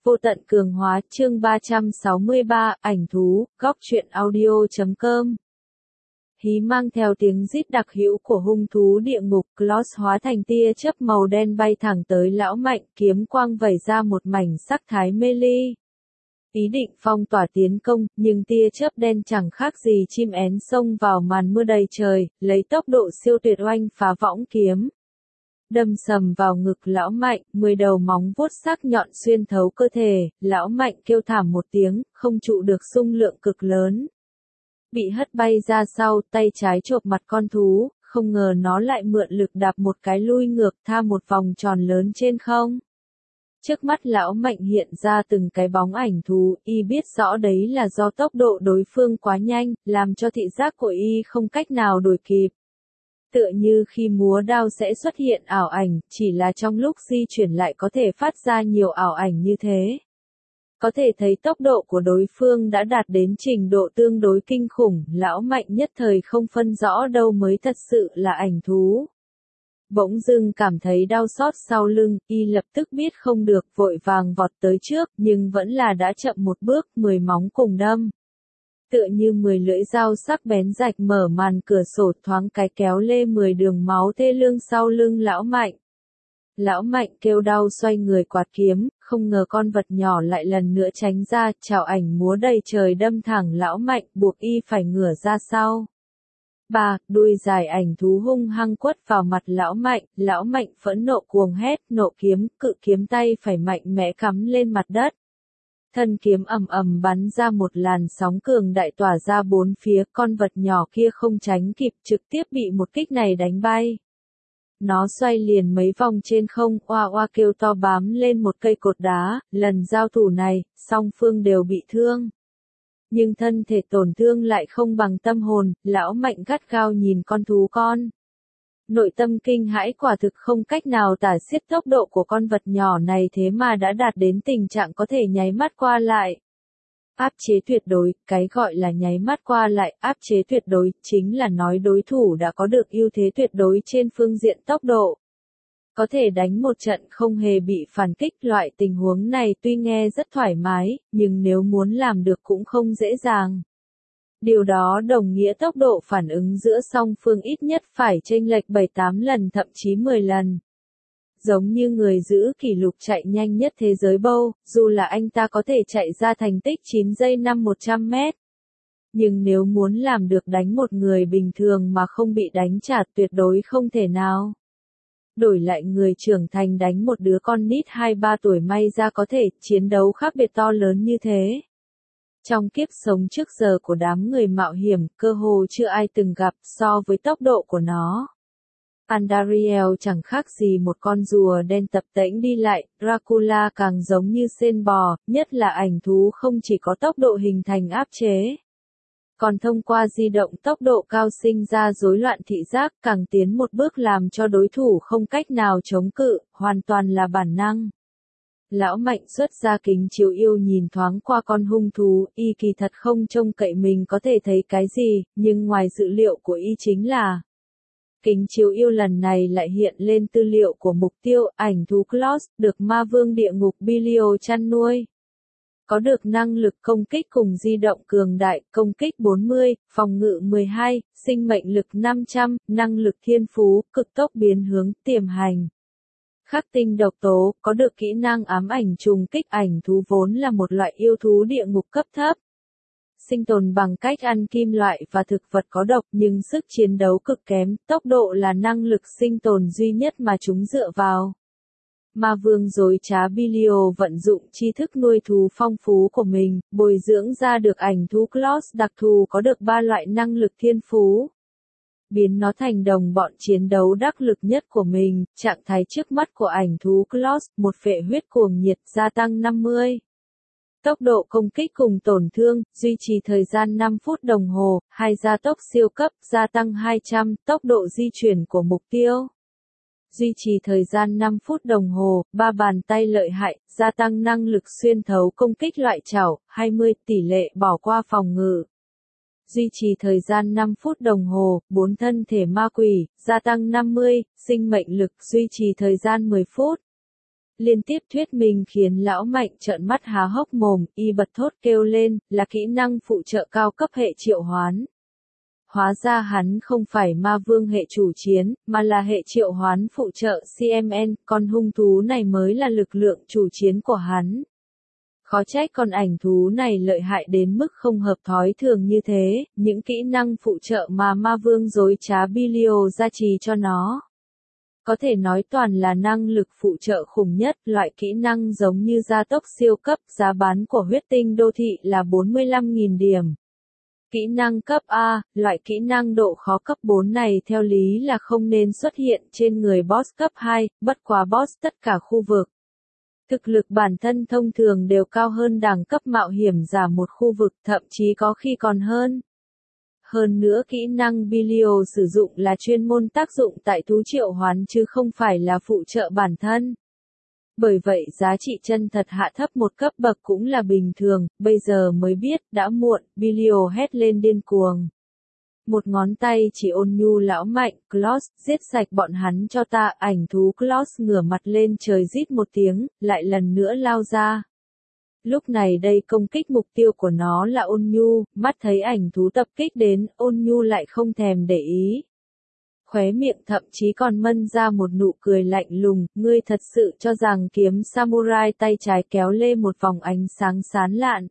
Vô tận cường hóa chương 363, ảnh thú, góc truyện audio.com. Hí mang theo tiếng rít đặc hữu của hung thú địa ngục, Claws hóa thành tia chớp màu đen bay thẳng tới lão Mạnh, kiếm quang vẩy ra một mảnh sắc thái mê ly. Ý định phong tỏa tiến công, nhưng tia chớp đen chẳng khác gì chim én xông vào màn mưa đầy trời, lấy tốc độ siêu tuyệt oanh phá võng kiếm. Đâm sầm vào ngực lão Mạnh, 10 đầu móng vuốt sắc nhọn xuyên thấu cơ thể, lão Mạnh kêu thảm một tiếng, không trụ được xung lượng cực lớn. Bị hất bay ra sau, tay trái chộp mặt con thú, không ngờ nó lại mượn lực đạp một cái lui ngược tha một vòng tròn lớn trên không. Trước mắt lão Mạnh hiện ra từng cái bóng ảnh thú, y biết rõ đấy là do tốc độ đối phương quá nhanh, làm cho thị giác của y không cách nào đuổi kịp. Tựa như khi múa đao sẽ xuất hiện ảo ảnh, chỉ là trong lúc di chuyển lại có thể phát ra nhiều ảo ảnh như thế. Có thể thấy tốc độ của đối phương đã đạt đến trình độ tương đối kinh khủng, lão Mạnh nhất thời không phân rõ đâu mới thật sự là ảnh thú. Bỗng dưng cảm thấy đau xót sau lưng, y lập tức biết không được, vội vàng vọt tới trước, nhưng vẫn là đã chậm một bước, 10 móng cùng đâm. Tựa như 10 lưỡi dao sắc bén rạch mở màn cửa sổ, thoáng cái kéo lê 10 đường máu thê lương sau lưng lão Mạnh. Lão Mạnh kêu đau xoay người quạt kiếm, không ngờ con vật nhỏ lại lần nữa tránh ra, chảo ảnh múa đầy trời đâm thẳng lão Mạnh, buộc y phải ngửa ra sau. Đuôi dài ảnh thú hung hăng quất vào mặt lão Mạnh phẫn nộ cuồng hét, nộ kiếm, cự kiếm tay phải mạnh mẽ cắm lên mặt đất. Thân kiếm ầm ầm bắn ra một làn sóng cường đại tỏa ra bốn phía, con vật nhỏ kia không tránh kịp, trực tiếp bị một kích này đánh bay. Nó xoay liền mấy vòng trên không, oa oa kêu to bám lên một cây cột đá, lần giao thủ này, song phương đều bị thương. Nhưng thân thể tổn thương lại không bằng tâm hồn, lão Mạnh gắt gao nhìn con thú con. Nội tâm kinh hãi quả thực không cách nào tả xiết tốc độ của con vật nhỏ này thế mà đã đạt đến tình trạng có thể nháy mắt qua lại. Áp chế tuyệt đối, cái gọi là nháy mắt qua lại, áp chế tuyệt đối, chính là nói đối thủ đã có được ưu thế tuyệt đối trên phương diện tốc độ. Có thể đánh một trận không hề bị phản kích, loại tình huống này tuy nghe rất thoải mái, nhưng nếu muốn làm được cũng không dễ dàng. Điều đó đồng nghĩa tốc độ phản ứng giữa song phương ít nhất phải chênh lệch 7-8 lần thậm chí 10 lần. Giống như người giữ kỷ lục chạy nhanh nhất thế giới Bolt, dù là anh ta có thể chạy ra thành tích 9 giây 5 100 mét. Nhưng nếu muốn làm được đánh một người bình thường mà không bị đánh trả tuyệt đối không thể nào. Đổi lại người trưởng thành đánh một đứa con nít 2-3 tuổi may ra có thể chiến đấu khác biệt to lớn như thế. Trong kiếp sống trước giờ của đám người mạo hiểm, cơ hồ chưa ai từng gặp so với tốc độ của nó. Andariel chẳng khác gì một con rùa đen tập tễnh đi lại, Dracula càng giống như sên bò, nhất là ảnh thú không chỉ có tốc độ hình thành áp chế. Còn thông qua di động tốc độ cao sinh ra rối loạn thị giác, càng tiến một bước làm cho đối thủ không cách nào chống cự, hoàn toàn là bản năng. Lão Mạnh xuất ra kính chiếu yêu nhìn thoáng qua con hung thú, y kỳ thật không trông cậy mình có thể thấy cái gì, nhưng ngoài dự liệu của y chính là kính chiếu yêu lần này lại hiện lên tư liệu của mục tiêu, ảnh thú Claws, được ma vương địa ngục Belial chăn nuôi. Có được năng lực công kích cùng di động cường đại, công kích 40, phòng ngự 12, sinh mệnh lực 500, năng lực thiên phú, cực tốc biến hướng, tiềm hành. Khắc tinh độc tố, có được kỹ năng ám ảnh trùng kích, ảnh thú vốn là một loại yêu thú địa ngục cấp thấp. Sinh tồn bằng cách ăn kim loại và thực vật có độc nhưng sức chiến đấu cực kém, tốc độ là năng lực sinh tồn duy nhất mà chúng dựa vào. Ma vương dối trá Belial vận dụng tri thức nuôi thú phong phú của mình, bồi dưỡng ra được ảnh thú Claws đặc thù có được 3 loại năng lực thiên phú. Biến nó thành đồng bọn chiến đấu đắc lực nhất của mình, trạng thái trước mắt của ảnh thú Claws, một phệ huyết cuồng nhiệt gia tăng 50. Tốc độ công kích cùng tổn thương, duy trì thời gian 5 phút đồng hồ, 2 gia tốc siêu cấp, gia tăng 200, tốc độ di chuyển của mục tiêu. Duy trì thời gian 5 phút đồng hồ, 3 bàn tay lợi hại, gia tăng năng lực xuyên thấu công kích loại chảo, 20, tỷ lệ bỏ qua phòng ngự. Duy trì thời gian 5 phút đồng hồ, 4 thân thể ma quỷ, gia tăng 50, sinh mệnh lực, duy trì thời gian 10 phút. liên tiếp thuyết minh khiến lão Mạnh trợn mắt há hốc mồm, y bật thốt kêu lên, là kỹ năng phụ trợ cao cấp hệ triệu hoán. Hóa ra hắn không phải ma vương hệ chủ chiến, mà là hệ triệu hoán phụ trợ CMN, con hung thú này mới là lực lượng chủ chiến của hắn. Khó trách con ảnh thú này lợi hại đến mức không hợp thói thường như thế, những kỹ năng phụ trợ mà ma vương dối trá Bilio gia trì cho nó. Có thể nói toàn là năng lực phụ trợ khủng nhất, loại kỹ năng giống như gia tốc siêu cấp, giá bán của huyết tinh đô thị là 45.000 điểm. Kỹ năng cấp A, loại kỹ năng độ khó cấp 4 này theo lý là không nên xuất hiện trên người boss cấp 2, bất quá boss tất cả khu vực. Thực lực bản thân thông thường đều cao hơn đẳng cấp mạo hiểm giả một khu vực, thậm chí có khi còn hơn. Hơn nữa kỹ năng Bilio sử dụng là chuyên môn tác dụng tại thú triệu hoán chứ không phải là phụ trợ bản thân. Bởi vậy giá trị chân thật hạ thấp một cấp bậc cũng là bình thường, bây giờ mới biết, đã muộn, Bilio hét lên điên cuồng. Một ngón tay chỉ ôn nhu lão Mạnh, Claus, giết sạch bọn hắn cho ta, ảnh thú Claus ngửa mặt lên trời rít một tiếng, lại lần nữa lao ra. Lúc này đây công kích mục tiêu của nó là ôn nhu, mắt thấy ảnh thú tập kích đến, ôn nhu lại không thèm để ý. Khóe miệng thậm chí còn mân ra một nụ cười lạnh lùng, ngươi thật sự cho rằng kiếm samurai tay trái kéo lê một vòng ánh sáng sán lạn.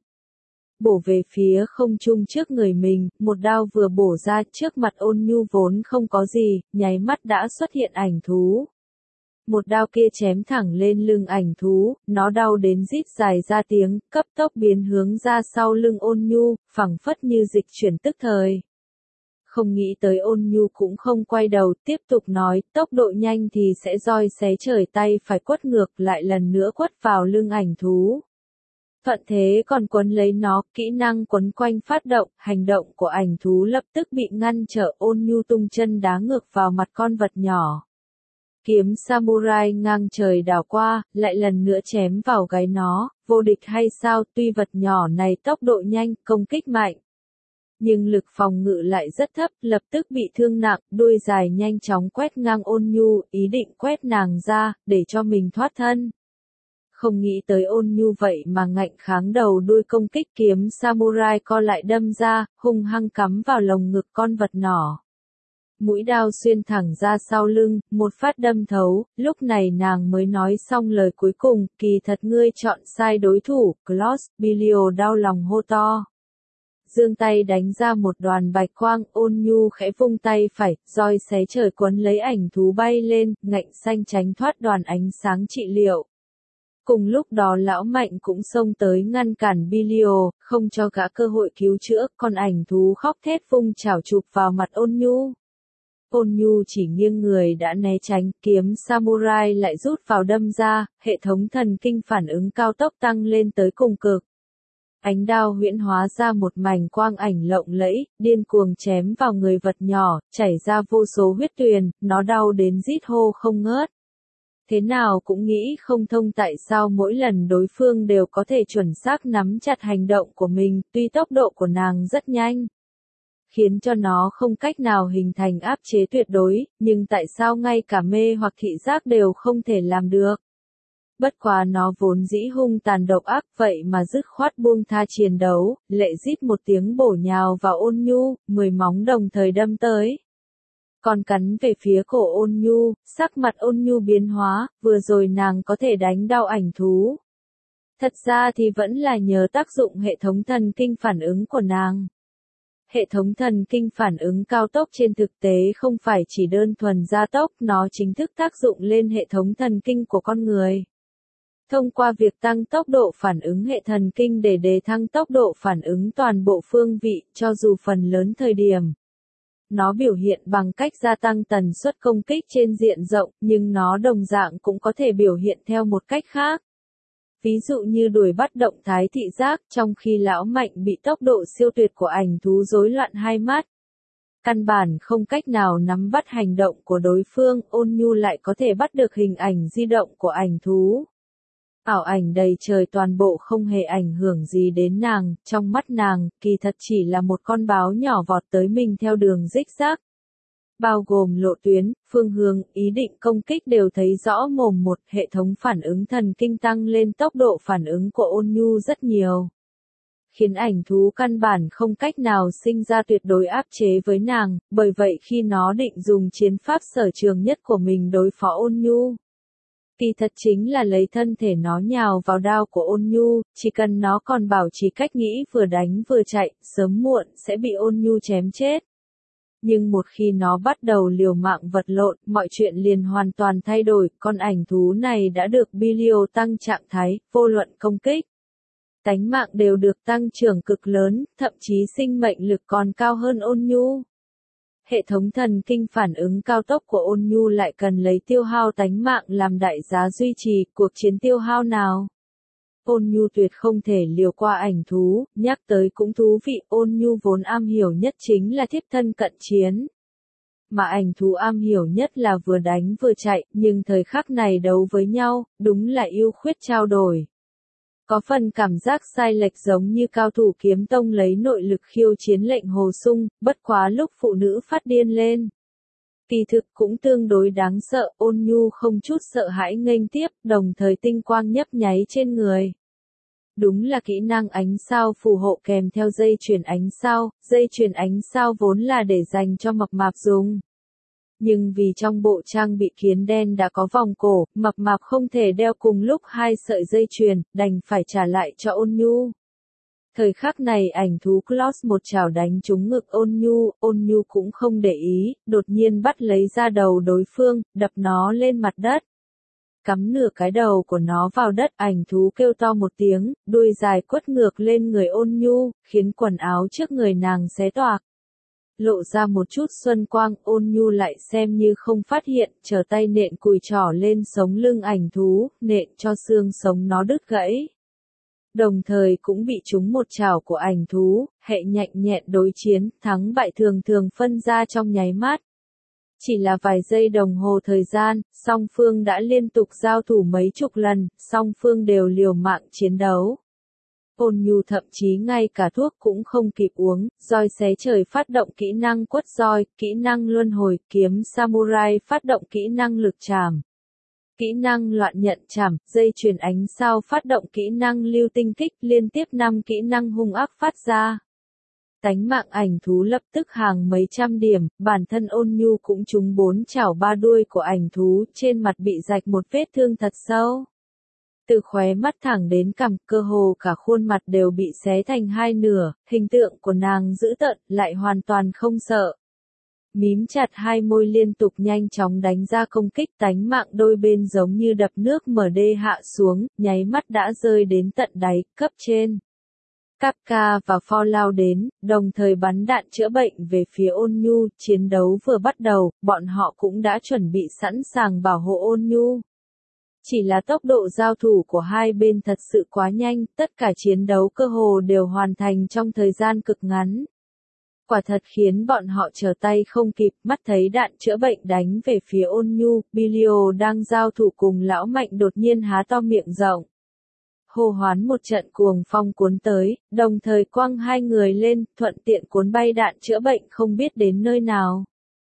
Bổ về phía không trung trước người mình, một đao vừa bổ ra trước mặt ôn nhu vốn không có gì, nháy mắt đã xuất hiện ảnh thú. Một đao kia chém thẳng lên lưng ảnh thú, nó đau đến rít dài ra tiếng, cấp tốc biến hướng ra sau lưng ôn nhu, phẳng phất như dịch chuyển tức thời. Không nghĩ tới ôn nhu cũng không quay đầu, tiếp tục nói, tốc độ nhanh thì sẽ roi xé trời tay phải quất ngược lại lần nữa quất vào lưng ảnh thú. Thuận thế còn quấn lấy nó, kỹ năng quấn quanh phát động, hành động của ảnh thú lập tức bị ngăn trở, ôn nhu tung chân đá ngược vào mặt con vật nhỏ. Kiếm samurai ngang trời đảo qua, lại lần nữa chém vào gáy nó, vô địch hay sao, tuy vật nhỏ này tốc độ nhanh, công kích mạnh. Nhưng lực phòng ngự lại rất thấp, lập tức bị thương nặng, đuôi dài nhanh chóng quét ngang ôn nhu, ý định quét nàng ra, để cho mình thoát thân. Không nghĩ tới ôn nhu vậy mà ngạnh kháng đầu đuôi công kích kiếm samurai co lại đâm ra, hung hăng cắm vào lồng ngực con vật nhỏ. Mũi đao xuyên thẳng ra sau lưng, một phát đâm thấu, lúc này nàng mới nói xong lời cuối cùng, kỳ thật ngươi chọn sai đối thủ, Claus, Bilio đau lòng hô to. Giương tay đánh ra một đoàn bạch quang, ôn nhu khẽ vung tay phải, roi xé trời quấn lấy ảnh thú bay lên, ngạnh xanh tránh thoát đoàn ánh sáng trị liệu. Cùng lúc đó lão Mạnh cũng xông tới ngăn cản Bilio, không cho gã cơ hội cứu chữa, còn ảnh thú khóc thét vung chảo chụp vào mặt ôn nhu. Ôn nhu chỉ nghiêng người đã né tránh, kiếm samurai lại rút vào đâm ra, hệ thống thần kinh phản ứng cao tốc tăng lên tới cùng cực. Ánh đao huyễn hóa ra một mảnh quang ảnh lộng lẫy, điên cuồng chém vào người vật nhỏ, chảy ra vô số huyết tuyền, nó đau đến rít hô không ngớt. Thế nào cũng nghĩ không thông tại sao mỗi lần đối phương đều có thể chuẩn xác nắm chặt hành động của mình, tuy tốc độ của nàng rất nhanh, khiến cho nó không cách nào hình thành áp chế tuyệt đối, nhưng tại sao ngay cả mê hoặc thị giác đều không thể làm được. Bất quá nó vốn dĩ hung tàn độc ác vậy mà dứt khoát buông tha chiến đấu, lệ rít một tiếng bổ nhào vào ôn nhu, 10 móng đồng thời đâm tới. Còn cắn về phía cổ ôn nhu, sắc mặt ôn nhu biến hóa, vừa rồi nàng có thể đánh đau ảnh thú. Thật ra thì vẫn là nhờ tác dụng hệ thống thần kinh phản ứng của nàng. Hệ thống thần kinh phản ứng cao tốc trên thực tế không phải chỉ đơn thuần gia tốc, nó chính thức tác dụng lên hệ thống thần kinh của con người. Thông qua việc tăng tốc độ phản ứng hệ thần kinh để đề thăng tốc độ phản ứng toàn bộ phương vị, cho dù phần lớn thời điểm. Nó biểu hiện bằng cách gia tăng tần suất công kích trên diện rộng, nhưng nó đồng dạng cũng có thể biểu hiện theo một cách khác. Ví dụ như đuổi bắt động thái thị giác, trong khi lão Mạnh bị tốc độ siêu tuyệt của ảnh thú rối loạn hai mắt. Căn bản không cách nào nắm bắt hành động của đối phương, ôn nhu lại có thể bắt được hình ảnh di động của ảnh thú. Ảo ảnh đầy trời toàn bộ không hề ảnh hưởng gì đến nàng, trong mắt nàng, kỳ thật chỉ là một con báo nhỏ vọt tới mình theo đường rích rác. bao gồm lộ tuyến, phương hướng, ý định công kích đều thấy rõ mồn một, hệ thống phản ứng thần kinh tăng lên tốc độ phản ứng của Ôn Nhu rất nhiều. Khiến ảnh thú căn bản không cách nào sinh ra tuyệt đối áp chế với nàng, bởi vậy khi nó định dùng chiến pháp sở trường nhất của mình đối phó Ôn Nhu. Kỳ thật chính là lấy thân thể nó nhào vào đao của Ôn Nhu, chỉ cần nó còn bảo trì cách nghĩ vừa đánh vừa chạy, sớm muộn sẽ bị Ôn Nhu chém chết. Nhưng một khi nó bắt đầu liều mạng vật lộn, mọi chuyện liền hoàn toàn thay đổi, con ảnh thú này đã được Bilio tăng trạng thái, vô luận công kích. Tánh mạng đều được tăng trưởng cực lớn, thậm chí sinh mệnh lực còn cao hơn Ôn Nhu. Hệ thống thần kinh phản ứng cao tốc của Ôn Nhu lại cần lấy tiêu hao tánh mạng làm đại giá duy trì cuộc chiến tiêu hao nào. Ôn Nhu tuyệt không thể liều qua ảnh thú, nhắc tới cũng thú vị, Ôn Nhu vốn am hiểu nhất chính là thiếp thân cận chiến. Mà ảnh thú am hiểu nhất là vừa đánh vừa chạy, nhưng thời khắc này đấu với nhau, đúng là ưu khuyết trao đổi. Có phần cảm giác sai lệch giống như cao thủ kiếm tông lấy nội lực khiêu chiến lệnh Hồ Sung, bất quá lúc phụ nữ phát điên lên. Kỳ thực cũng tương đối đáng sợ, Ôn Nhu không chút sợ hãi nghênh tiếp, đồng thời tinh quang nhấp nháy trên người. Đúng là kỹ năng ánh sao phù hộ kèm theo dây chuyền ánh sao vốn là để dành cho mập mạp dùng. Nhưng vì trong bộ trang bị kiến đen đã có vòng cổ, mập mạp không thể đeo cùng lúc hai sợi dây chuyền, đành phải trả lại cho Ôn Nhu. Thời khắc này ảnh thú Claus một chảo đánh trúng ngực Ôn Nhu cũng không để ý, đột nhiên bắt lấy ra đầu đối phương, đập nó lên mặt đất. Cắm nửa cái đầu của nó vào đất, ảnh thú kêu to một tiếng, đuôi dài quất ngược lên người Ôn Nhu, khiến quần áo trước người nàng xé toạc. Lộ ra một chút xuân quang, Ôn Nhu lại xem như không phát hiện, trở tay nện cùi trỏ lên sống lưng ảnh thú, nện cho xương sống nó đứt gãy. Đồng thời cũng bị trúng một chảo của ảnh thú, hệ nhạnh nhẹn đối chiến, thắng bại thường thường phân ra trong nháy mắt. Chỉ là vài giây đồng hồ thời gian, song phương đã liên tục giao thủ mấy chục lần, song phương đều liều mạng chiến đấu. Ôn Nhu thậm chí ngay cả thuốc cũng không kịp uống, roi xé trời phát động kỹ năng quất roi, kỹ năng luân hồi, kiếm samurai phát động kỹ năng lực chảm. Kỹ năng loạn nhận chảm, dây chuyền ánh sao phát động kỹ năng lưu tinh kích, liên tiếp 5 kỹ năng hung ác phát ra. Tánh mạng ảnh thú lập tức hàng mấy trăm điểm, bản thân Ôn Nhu cũng trúng 4 chảo 3 đuôi của ảnh thú, trên mặt bị rạch một vết thương thật sâu. Từ khóe mắt thẳng đến cằm, cơ hồ cả khuôn mặt đều bị xé thành hai nửa, hình tượng của nàng dữ tợn, lại hoàn toàn không sợ. Mím chặt hai môi liên tục nhanh chóng đánh ra công kích, tánh mạng đôi bên giống như đập nước mở đê hạ xuống, nháy mắt đã rơi đến tận đáy, cấp trên. Kapka và Phò lao đến, đồng thời bắn đạn chữa bệnh về phía Ôn Nhu, chiến đấu vừa bắt đầu, bọn họ cũng đã chuẩn bị sẵn sàng bảo hộ Ôn Nhu. Chỉ là tốc độ giao thủ của hai bên thật sự quá nhanh, tất cả chiến đấu cơ hồ đều hoàn thành trong thời gian cực ngắn. Quả thật khiến bọn họ trở tay không kịp, mắt thấy đạn chữa bệnh đánh về phía Ôn Nhu, Bilio đang giao thủ cùng lão mạnh đột nhiên há to miệng rộng. Hô hoán một trận cuồng phong cuốn tới, đồng thời quăng hai người lên, thuận tiện cuốn bay đạn chữa bệnh không biết đến nơi nào.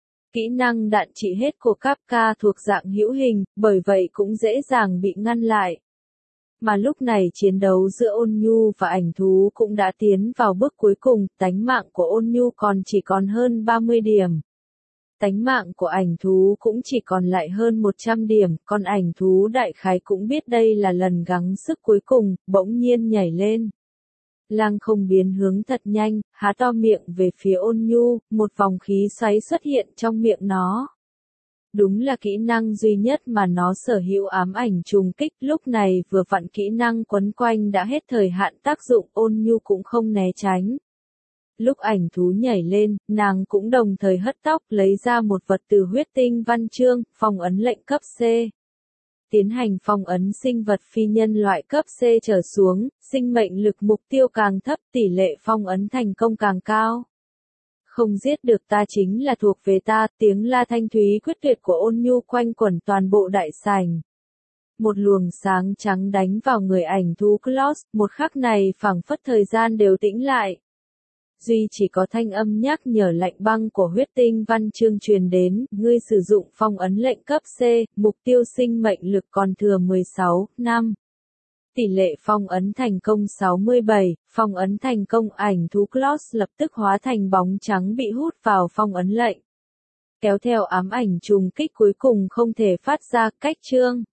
Kỹ năng đạn trị hết của Kapka thuộc dạng hữu hình, bởi vậy cũng dễ dàng bị ngăn lại. Mà lúc này chiến đấu giữa Ôn Nhu và ảnh thú cũng đã tiến vào bước cuối cùng, tánh mạng của Ôn Nhu chỉ còn hơn 30 điểm. Tánh mạng của ảnh thú cũng chỉ còn lại hơn 100 điểm, còn ảnh thú đại khái cũng biết đây là lần gắng sức cuối cùng, bỗng nhiên nhảy lên. Lăng không biến hướng thật nhanh, há to miệng về phía Ôn Nhu, một vòng khí xoáy xuất hiện trong miệng nó. Đúng là kỹ năng duy nhất mà nó sở hữu, ám ảnh trùng kích, lúc này vừa vặn kỹ năng quấn quanh đã hết thời hạn tác dụng, Ôn Nhu cũng không né tránh. Lúc ảnh thú nhảy lên, nàng cũng đồng thời hất tóc lấy ra một vật từ huyết tinh văn chương, phong ấn lệnh cấp C. Tiến hành phong ấn sinh vật phi nhân loại cấp C trở xuống, sinh mệnh lực mục tiêu càng thấp, tỷ lệ phong ấn thành công càng cao. Không giết được ta chính là thuộc về ta, tiếng la thanh thúy quyết tuyệt của Ôn Nhu quanh quẩn toàn bộ đại sảnh. Một luồng sáng trắng đánh vào người ảnh thú Claus, một khắc này phảng phất thời gian đều tĩnh lại. Duy chỉ có thanh âm nhắc nhở lạnh băng của huyết tinh văn chương truyền đến, ngươi sử dụng phong ấn lệnh cấp C, mục tiêu sinh mệnh lực còn thừa 16 năm. Tỷ lệ phong ấn thành công 67, phong ấn thành công ảnh thú Claus lập tức hóa thành bóng trắng bị hút vào phong ấn lệnh. Kéo theo ám ảnh trùng kích cuối cùng không thể phát ra, cách chương.